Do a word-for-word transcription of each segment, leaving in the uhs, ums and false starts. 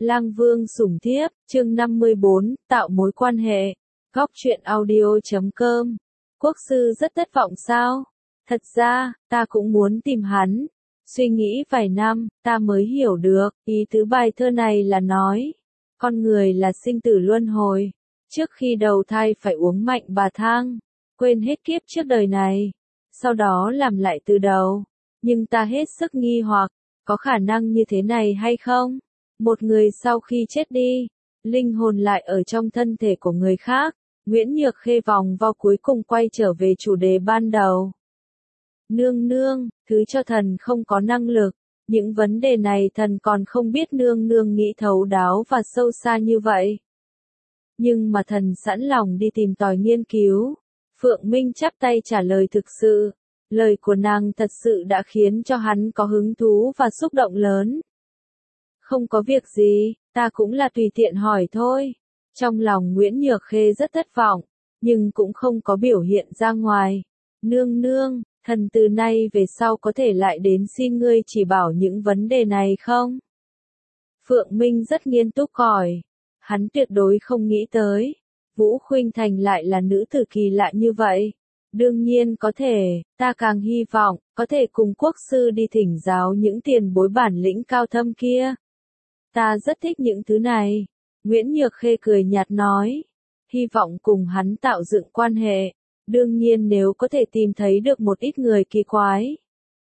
Lang Vương sủng thiếp, chương năm mươi bốn, tạo mối quan hệ. Góc truyện audio chấm com. Quốc sư rất thất vọng sao? Thật ra, ta cũng muốn tìm hắn. Suy nghĩ vài năm, ta mới hiểu được, ý tứ bài thơ này là nói, con người là sinh tử luân hồi. Trước khi đầu thai phải uống mạnh bà thang, quên hết kiếp trước đời này, sau đó làm lại từ đầu. Nhưng ta hết sức nghi hoặc, có khả năng như thế này hay không? Một người sau khi chết đi, linh hồn lại ở trong thân thể của người khác. Nguyễn Nhược Khê vòng vào cuối cùng quay trở về chủ đề ban đầu. Nương nương, thứ cho thần không có năng lực. Những vấn đề này thần còn không biết nương nương nghĩ thấu đáo và sâu xa như vậy. Nhưng mà thần sẵn lòng đi tìm tòi nghiên cứu. Phượng Minh chắp tay trả lời thực sự. Lời của nàng thật sự đã khiến cho hắn có hứng thú và xúc động lớn. Không có việc gì, ta cũng là tùy tiện hỏi thôi. Trong lòng Nguyễn Nhược Khê rất thất vọng, nhưng cũng không có biểu hiện ra ngoài. Nương nương, thần từ nay về sau có thể lại đến xin ngươi chỉ bảo những vấn đề này không? Phượng Minh rất nghiêm túc hỏi. Hắn tuyệt đối không nghĩ tới. Vũ Khuynh Thành lại là nữ tử kỳ lạ như vậy. Đương nhiên có thể, ta càng hy vọng, có thể cùng quốc sư đi thỉnh giáo những tiền bối bản lĩnh cao thâm kia. Ta rất thích những thứ này. Nguyễn Nhược Khê cười nhạt nói. Hy vọng cùng hắn tạo dựng quan hệ. Đương nhiên nếu có thể tìm thấy được một ít người kỳ quái,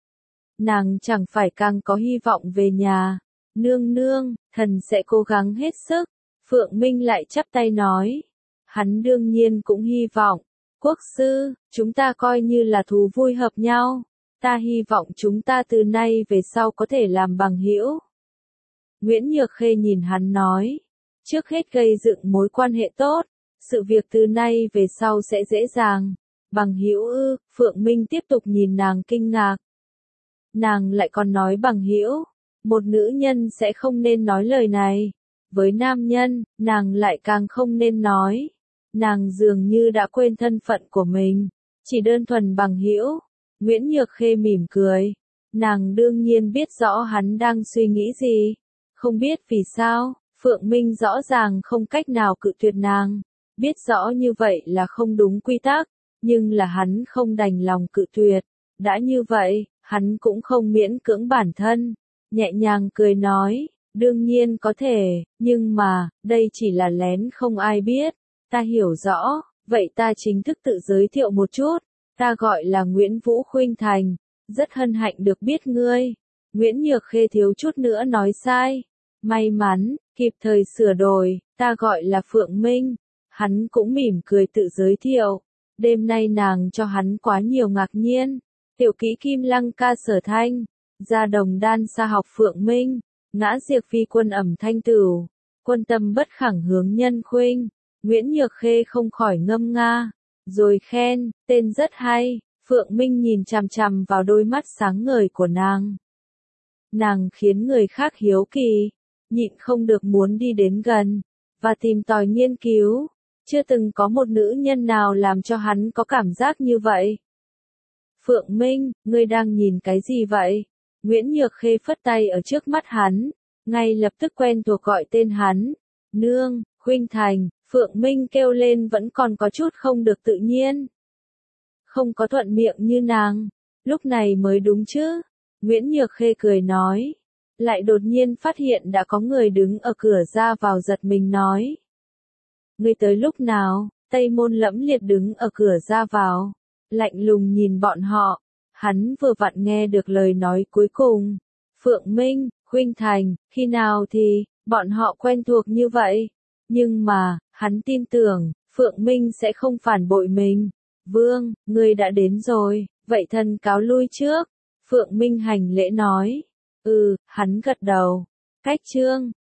nàng chẳng phải càng có hy vọng về nhà. Nương nương, thần sẽ cố gắng hết sức. Phượng Minh lại chắp tay nói. Hắn đương nhiên cũng hy vọng. Quốc sư, chúng ta coi như là thú vui hợp nhau. Ta hy vọng chúng ta từ nay về sau có thể làm bằng hữu. Nguyễn Nhược Khê nhìn hắn nói. Trước hết gây dựng mối quan hệ tốt, sự việc từ nay về sau sẽ dễ dàng. Bằng hữu ư? Phượng Minh tiếp tục nhìn nàng kinh ngạc. Nàng lại còn nói bằng hữu, một nữ nhân sẽ không nên nói lời này. Với nam nhân, nàng lại càng không nên nói. Nàng dường như đã quên thân phận của mình, chỉ đơn thuần bằng hữu. Nguyễn Nhược Khê mỉm cười. Nàng đương nhiên biết rõ hắn đang suy nghĩ gì. Không biết vì sao, Phượng Minh rõ ràng không cách nào cự tuyệt nàng. Biết rõ như vậy là không đúng quy tắc, nhưng là hắn không đành lòng cự tuyệt. Đã như vậy, hắn cũng không miễn cưỡng bản thân. Nhẹ nhàng cười nói, đương nhiên có thể, nhưng mà, đây chỉ là lén không ai biết. Ta hiểu rõ, vậy ta chính thức tự giới thiệu một chút. Ta gọi là Nguyễn Vũ Khuynh Thành, rất hân hạnh được biết ngươi. Nguyễn Nhược Khê thiếu chút nữa nói sai. May mắn, kịp thời sửa đổi, ta gọi là Phượng Minh. Hắn cũng mỉm cười tự giới thiệu. Đêm nay nàng cho hắn quá nhiều ngạc nhiên. Tiểu kỹ Kim Lăng ca Sở Thanh, gia đồng đan sa học Phượng Minh, ngã diệt phi quân ẩm thanh tửu, quân tâm bất khẳng hướng nhân khuynh. Nguyễn Nhược Khê không khỏi ngâm nga, rồi khen, tên rất hay. Phượng Minh nhìn chằm chằm vào đôi mắt sáng ngời của nàng. Nàng khiến người khác hiếu kỳ, nhịn không được muốn đi đến gần, và tìm tòi nghiên cứu. Chưa từng có một nữ nhân nào làm cho hắn có cảm giác như vậy. Phượng Minh, ngươi đang nhìn cái gì vậy? Nguyễn Nhược Khê phất tay ở trước mắt hắn, ngay lập tức quen thuộc gọi tên hắn. Nương, Khuynh Thành, Phượng Minh kêu lên vẫn còn có chút không được tự nhiên. Không có thuận miệng như nàng, lúc này mới đúng chứ. Nguyễn Nhược Khê cười nói. Lại đột nhiên phát hiện đã có người đứng ở cửa ra vào giật mình nói. Ngươi tới lúc nào? Tây Môn Lẫm Liệt đứng ở cửa ra vào, lạnh lùng nhìn bọn họ. Hắn vừa vặn nghe được lời nói cuối cùng. Phượng Minh, Khuynh Thành, khi nào thì, bọn họ quen thuộc như vậy. Nhưng mà, hắn tin tưởng, Phượng Minh sẽ không phản bội mình. Vương, ngươi đã đến rồi, vậy thần cáo lui trước. Phượng Minh hành lễ nói. Ừ, hắn gật đầu. Cách chương.